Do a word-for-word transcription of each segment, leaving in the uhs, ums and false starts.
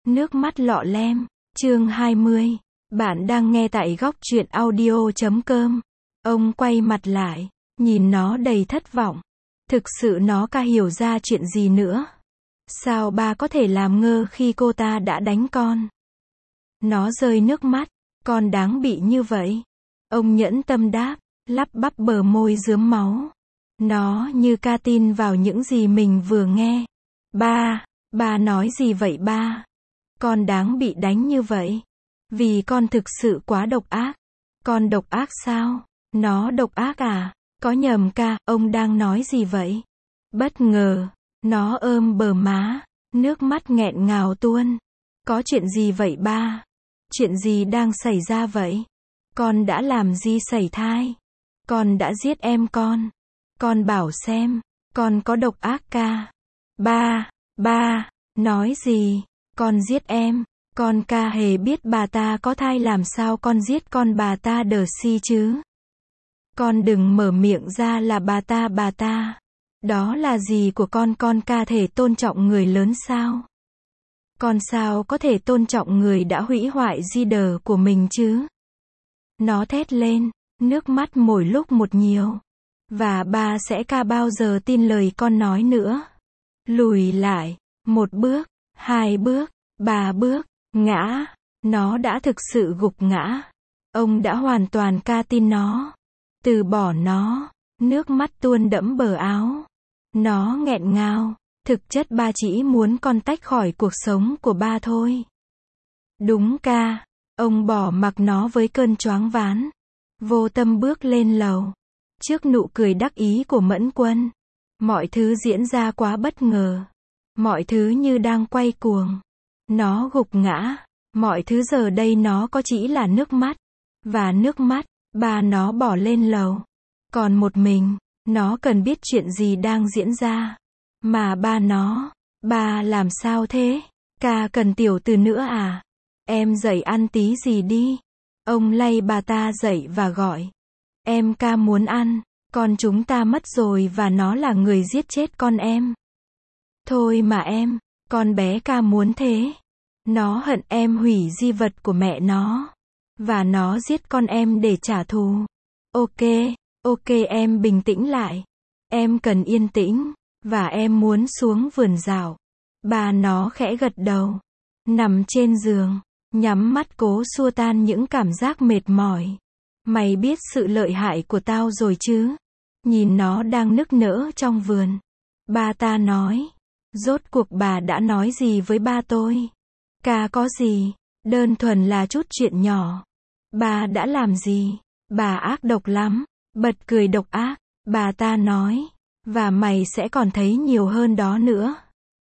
Nước mắt lọ lem, chương hai mươi. Bạn đang nghe tại góc truyện audio chấm com. Ông quay mặt lại, nhìn nó đầy thất vọng. Thực sự nó ca hiểu ra chuyện gì nữa. Sao ba có thể làm ngơ khi cô ta đã đánh con? Nó rơi nước mắt, con đáng bị như vậy. Ông nhẫn tâm đáp, lắp bắp bờ môi rướm máu. Nó như ca tin vào những gì mình vừa nghe. Ba, ba nói gì vậy ba? Con đáng bị đánh như vậy. Vì con thực sự quá độc ác. Con độc ác sao? Nó độc ác à? Có nhầm ca, ông đang nói gì vậy? Bất ngờ, nó ôm bờ má, nước mắt nghẹn ngào tuôn. Có chuyện gì vậy ba? Chuyện gì đang xảy ra vậy? Con đã làm gì sẩy thai? Con đã giết em con. Con bảo xem, con có độc ác ca. Ba, ba, nói gì? Con giết em. Con ca hề biết bà ta có thai làm sao con giết con bà ta đờ si chứ? Con đừng mở miệng ra là bà ta bà ta. Đó là gì của con con ca thể tôn trọng người lớn sao? Con sao có thể tôn trọng người đã hủy hoại di đờ của mình chứ? Nó thét lên, nước mắt mỗi lúc một nhiều. Và ba sẽ ca bao giờ tin lời con nói nữa. Lùi lại, một bước, hai bước, ba bước, ngã. Nó đã thực sự gục ngã. Ông đã hoàn toàn ca tin nó. Từ bỏ nó. Nước mắt tuôn đẫm bờ áo. Nó nghẹn ngào. Thực chất ba chỉ muốn con tách khỏi cuộc sống của ba thôi. Đúng ca. Ông bỏ mặc nó với cơn choáng váng. Vô tâm bước lên lầu. Trước nụ cười đắc ý của Mẫn Quân. Mọi thứ diễn ra quá bất ngờ. Mọi thứ như đang quay cuồng. Nó gục ngã. Mọi thứ giờ đây nó có chỉ là nước mắt. Và nước mắt, ba nó bỏ lên lầu. Còn một mình, nó cần biết chuyện gì đang diễn ra. Mà ba nó, ba làm sao thế? Ca cần tiểu từ nữa à? Em dậy ăn tí gì đi. Ông lay bà ta dậy và gọi. Em ca muốn ăn, con chúng ta mất rồi và nó là người giết chết con em. Thôi mà em, con bé ca muốn thế. Nó hận em hủy di vật của mẹ nó. Và nó giết con em để trả thù. Ok, ok em bình tĩnh lại. Em cần yên tĩnh. Và em muốn xuống vườn dạo. Bà nó khẽ gật đầu. Nằm trên giường. Nhắm mắt cố xua tan những cảm giác mệt mỏi. Mày biết sự lợi hại của tao rồi chứ? Nhìn nó đang nức nở trong vườn. Ba ta nói. Rốt cuộc bà đã nói gì với ba tôi? Ca có gì? Đơn thuần là chút chuyện nhỏ. Bà đã làm gì? Bà ác độc lắm. Bật cười độc ác. Bà ta nói. Và mày sẽ còn thấy nhiều hơn đó nữa.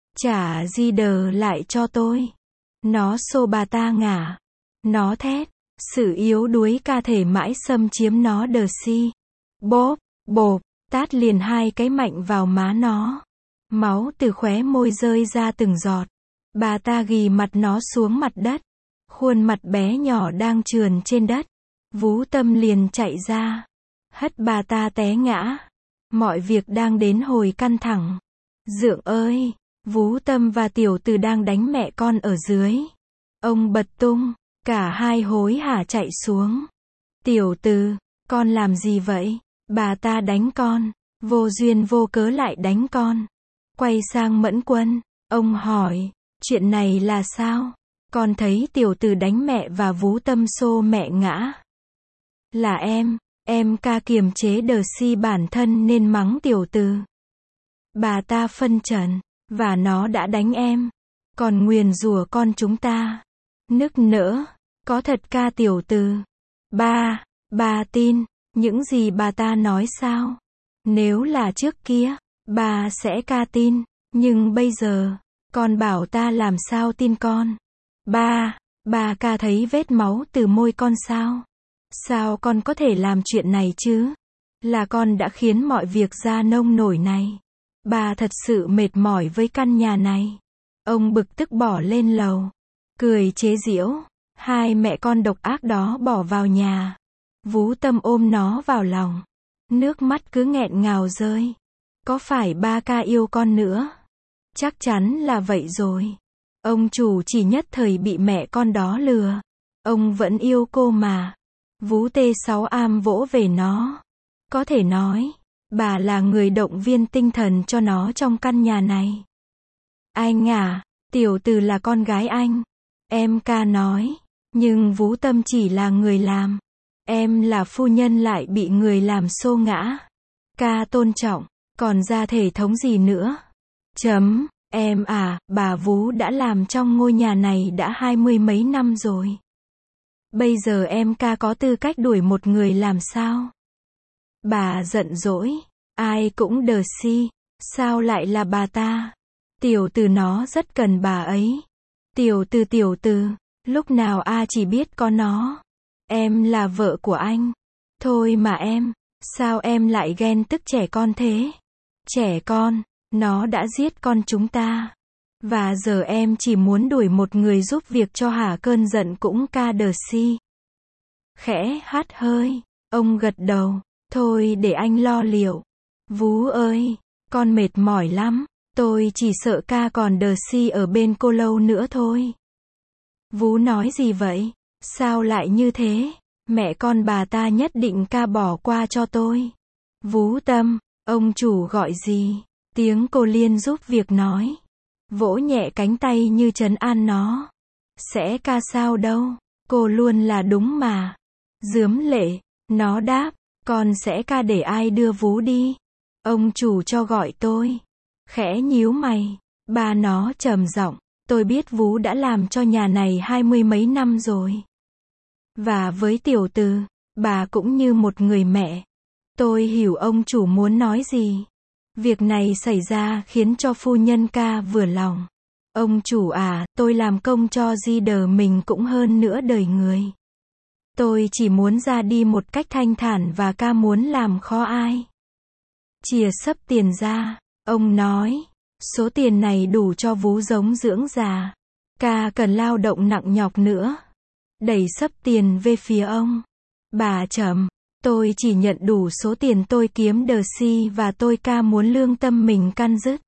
Trả di đờ lại cho tôi. Nó xô bà ta ngả. Nó thét. Sự yếu đuối ca thể mãi xâm chiếm nó đờ si. Bốp, bộp, tát liền hai cái mạnh vào má nó. Máu từ khóe môi rơi ra từng giọt. Bà ta ghì mặt nó xuống mặt đất. Khuôn mặt bé nhỏ đang trườn trên đất. Vú Tâm liền chạy ra. Hất bà ta té ngã. Mọi việc đang đến hồi căng thẳng. Dượng ơi! Vú Tâm và Tiểu Từ đang đánh mẹ con ở dưới. Ông bật tung. Cả hai hối hả chạy xuống. Tiểu Từ, con làm gì vậy? Bà ta đánh con. Vô duyên vô cớ lại đánh con. Quay sang Mẫn Quân. Ông hỏi. Chuyện này là sao? Con thấy Tiểu Từ đánh mẹ và Vú Tâm xô mẹ ngã. Là em. Em ca kiềm chế đờ si bản thân nên mắng Tiểu Từ. Bà ta phân trần. Và nó đã đánh em. Còn nguyền rủa con chúng ta. Nức nở. Có thật ca Tiểu Từ? Ba, bà tin. Những gì bà ta nói sao? Nếu là trước kia, bà sẽ ca tin. Nhưng bây giờ, con bảo ta làm sao tin con? Ba, bà ca thấy vết máu từ môi con sao? Sao con có thể làm chuyện này chứ? Là con đã khiến mọi việc ra nông nổi này. Bà thật sự mệt mỏi với căn nhà này. Ông bực tức bỏ lên lầu. Cười chế giễu. Hai mẹ con độc ác đó bỏ vào nhà. Vú Tâm ôm nó vào lòng. Nước mắt cứ nghẹn ngào rơi. Có phải ba ca yêu con nữa? Chắc chắn là vậy rồi. Ông chủ chỉ nhất thời bị mẹ con đó lừa. Ông vẫn yêu cô mà. Vú T sáu am vỗ về nó. Có thể nói, bà là người động viên tinh thần cho nó trong căn nhà này. Anh à, tiểu từ là con gái anh. Em ca nói. Nhưng Vú Tâm chỉ là người làm. Em là phu nhân lại bị người làm xô ngã. Ca tôn trọng. Còn ra thể thống gì nữa? Chấm. Em à, bà Vú đã làm trong ngôi nhà này đã hai mươi mấy năm rồi. Bây giờ em ca có tư cách đuổi một người làm sao? Bà giận dỗi. Ai cũng đờ si. Sao lại là bà ta? Tiểu từ nó rất cần bà ấy. Tiểu từ tiểu từ. Lúc nào A chỉ biết có nó. Em là vợ của anh. Thôi mà em. Sao em lại ghen tức trẻ con thế? Trẻ con. Nó đã giết con chúng ta. Và giờ em chỉ muốn đuổi một người giúp việc cho hả cơn giận cũng ca đờ si. Khẽ hắt hơi. Ông gật đầu. Thôi để anh lo liệu. Vú ơi, con mệt mỏi lắm. Tôi chỉ sợ ca còn đờ si ở bên cô lâu nữa thôi. Vú nói gì vậy? Sao lại như thế? Mẹ con bà ta nhất định ca bỏ qua cho tôi. Vú Tâm, ông chủ gọi gì? Tiếng cô Liên giúp việc nói. Vỗ nhẹ cánh tay như trấn an nó. Sẽ ca sao đâu. Cô luôn là đúng mà. Dướm lệ. Nó đáp. Con sẽ ca để ai đưa Vú đi? Ông chủ cho gọi tôi. Khẽ nhíu mày. Ba nó trầm giọng. Tôi biết Vú đã làm cho nhà này hai mươi mấy năm rồi. Và với tiểu từ, bà cũng như một người mẹ. Tôi hiểu ông chủ muốn nói gì. Việc này xảy ra khiến cho phu nhân ca vừa lòng. Ông chủ à, tôi làm công cho di đờ mình cũng hơn nửa đời người. Tôi chỉ muốn ra đi một cách thanh thản và ca muốn làm khó ai. Chìa sấp tiền ra, ông nói. Số tiền này đủ cho Vú giống dưỡng già. Ca cần lao động nặng nhọc nữa. Đẩy sấp tiền về phía ông. Bà chậm. Tôi chỉ nhận đủ số tiền tôi kiếm đờ si và tôi ca muốn lương tâm mình căn dứt.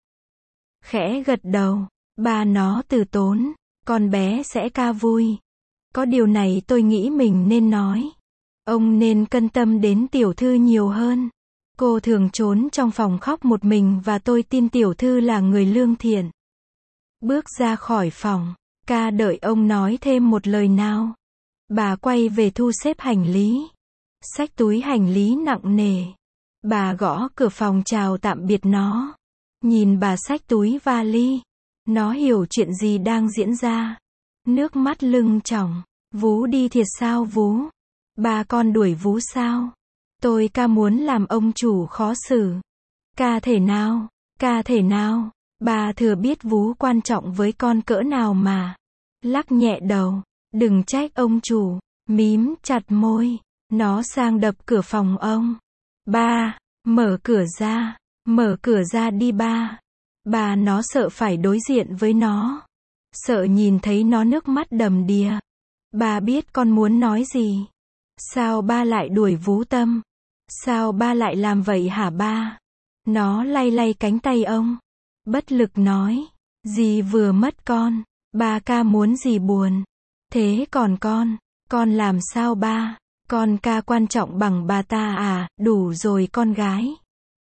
Khẽ gật đầu. Bà nó từ tốn. Con bé sẽ ca vui. Có điều này tôi nghĩ mình nên nói. Ông nên cân tâm đến tiểu thư nhiều hơn. Cô thường trốn trong phòng khóc một mình và tôi tin tiểu thư là người lương thiện. Bước ra khỏi phòng. Ca đợi ông nói thêm một lời nào. Bà quay về thu xếp hành lý. Xách túi hành lý nặng nề. Bà gõ cửa phòng chào tạm biệt nó. Nhìn bà xách túi vali. Nó hiểu chuyện gì đang diễn ra. Nước mắt lưng tròng. Vú đi thiệt sao Vú? Ba con đuổi Vú sao? Tôi ca muốn làm ông chủ khó xử. Ca thể nào? Ca thể nào? Bà thừa biết Vú quan trọng với con cỡ nào mà. Lắc nhẹ đầu. Đừng trách ông chủ. Mím chặt môi. Nó sang đập cửa phòng ông. Ba, mở cửa ra. Mở cửa ra đi ba. Bà nó sợ phải đối diện với nó. Sợ nhìn thấy nó nước mắt đầm đìa. Bà biết con muốn nói gì. Sao ba lại đuổi Vú Tâm? Sao ba lại làm vậy hả ba? Nó lay lay cánh tay ông. Bất lực nói. Dì vừa mất con. Ba ca muốn dì buồn. Thế còn con? Con làm sao ba? Con ca quan trọng bằng bà ta à? Đủ rồi con gái.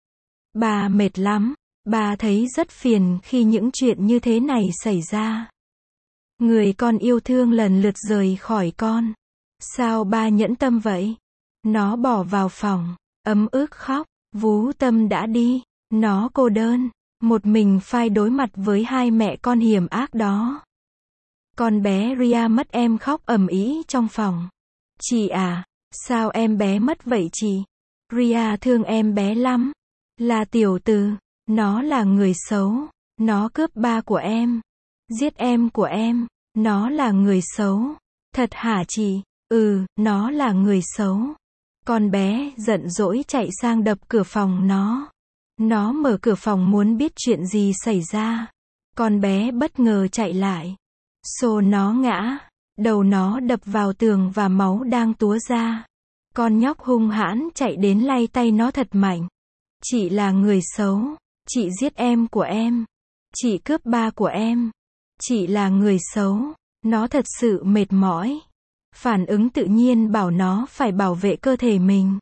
Bà mệt lắm. Bà thấy rất phiền khi những chuyện như thế này xảy ra. Người con yêu thương lần lượt rời khỏi con. Sao ba nhẫn tâm vậy? Nó bỏ vào phòng. Ấm ức khóc. Vú Tâm đã đi. Nó cô đơn. Một mình phai đối mặt với hai mẹ con hiểm ác đó. Con bé Ria mất em khóc ầm ĩ trong phòng. Chị à, sao em bé mất vậy chị? Ria thương em bé lắm. Là tiểu từ. Nó là người xấu. Nó cướp ba của em. Giết em của em. Nó là người xấu. Thật hả chị? Ừ, nó là người xấu. Con bé giận dỗi chạy sang đập cửa phòng nó. Nó mở cửa phòng muốn biết chuyện gì xảy ra. Con bé bất ngờ chạy lại. Xô nó ngã. Đầu nó đập vào tường và máu đang túa ra. Con nhóc hung hãn chạy đến lay tay nó thật mạnh. Chị là người xấu. Chị giết em của em. Chị cướp ba của em. Chị là người xấu. Nó thật sự mệt mỏi. Phản ứng tự nhiên bảo nó phải bảo vệ cơ thể mình.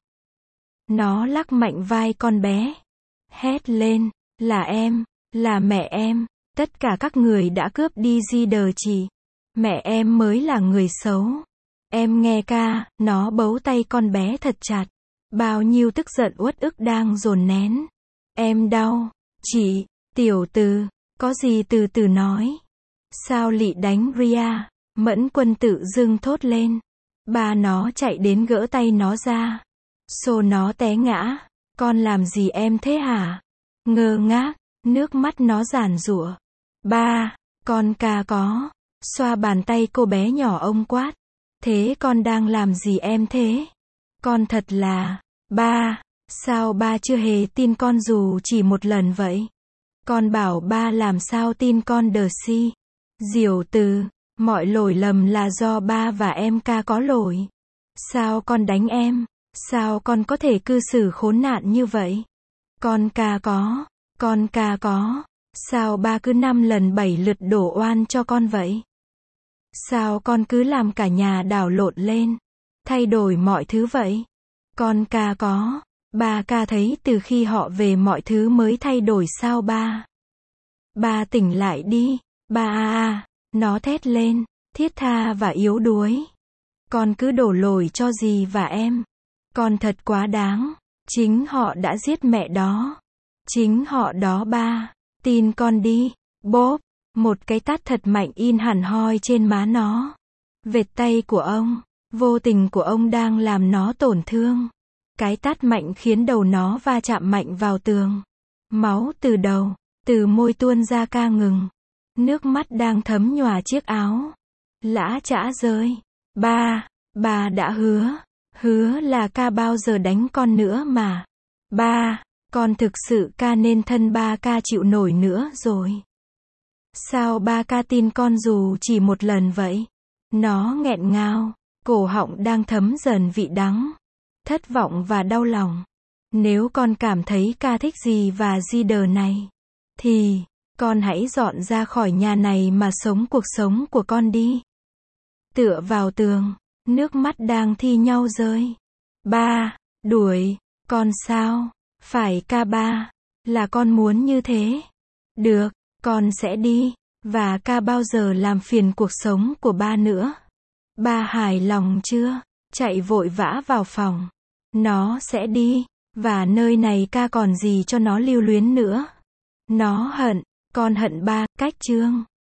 Nó lắc mạnh vai con bé. Hét lên, là em, là mẹ em. Tất cả các người đã cướp đi Jider chị. Mẹ em mới là người xấu. Em nghe ca, nó bấu tay con bé thật chặt. Bao nhiêu tức giận uất ức đang dồn nén. Em đau. Chị, tiểu từ, có gì từ từ nói. Sao lị đánh Ria? Mẫn Quân tự dưng thốt lên. Ba nó chạy đến gỡ tay nó ra. Xô nó té ngã. Con làm gì em thế hả? Ngơ ngác, nước mắt nó giàn giụa. Ba, con ca có. Xoa bàn tay cô bé nhỏ ông quát. Thế con đang làm gì em thế? Con thật là, ba, sao ba chưa hề tin con dù chỉ một lần vậy? Con bảo ba làm sao tin con đờ si. Diều Từ, mọi lỗi lầm là do ba và em ca có lỗi. Sao con đánh em? Sao con có thể cư xử khốn nạn như vậy? Con ca có, con ca có. Sao ba cứ năm lần bảy lượt đổ oan cho con vậy? Sao con cứ làm cả nhà đảo lộn lên, thay đổi mọi thứ vậy? Con ca có, ba ca thấy từ khi họ về mọi thứ mới thay đổi sao ba? Ba tỉnh lại đi, ba a a, nó thét lên, thiết tha và yếu đuối. Con cứ đổ lỗi cho dì và em. Con thật quá đáng, chính họ đã giết mẹ đó. Chính họ đó ba, tin con đi, bốp. Một cái tát thật mạnh in hẳn hoi trên má nó. Vệt tay của ông, vô tình của ông đang làm nó tổn thương. Cái tát mạnh khiến đầu nó va chạm mạnh vào tường. Máu từ đầu, từ môi tuôn ra ca ngừng. Nước mắt đang thấm nhòa chiếc áo. Lã chã rơi. Ba, ba đã hứa. Hứa là ca bao giờ đánh con nữa mà. Ba, con thực sự ca nên thân ba ca chịu nổi nữa rồi. Sao ba ca tin con dù chỉ một lần vậy? Nó nghẹn ngào, cổ họng đang thấm dần vị đắng, thất vọng và đau lòng. Nếu con cảm thấy ca thích gì và Jider này, thì, con hãy dọn ra khỏi nhà này mà sống cuộc sống của con đi. Tựa vào tường, nước mắt đang thi nhau rơi. Ba, đuổi, con sao? Phải ca ba, là con muốn như thế. Được. Con sẽ đi, và ca bao giờ làm phiền cuộc sống của ba nữa. Ba hài lòng chưa? Chạy vội vã vào phòng. Nó sẽ đi, và nơi này ca còn gì cho nó lưu luyến nữa. Nó hận, con hận ba, cách chương.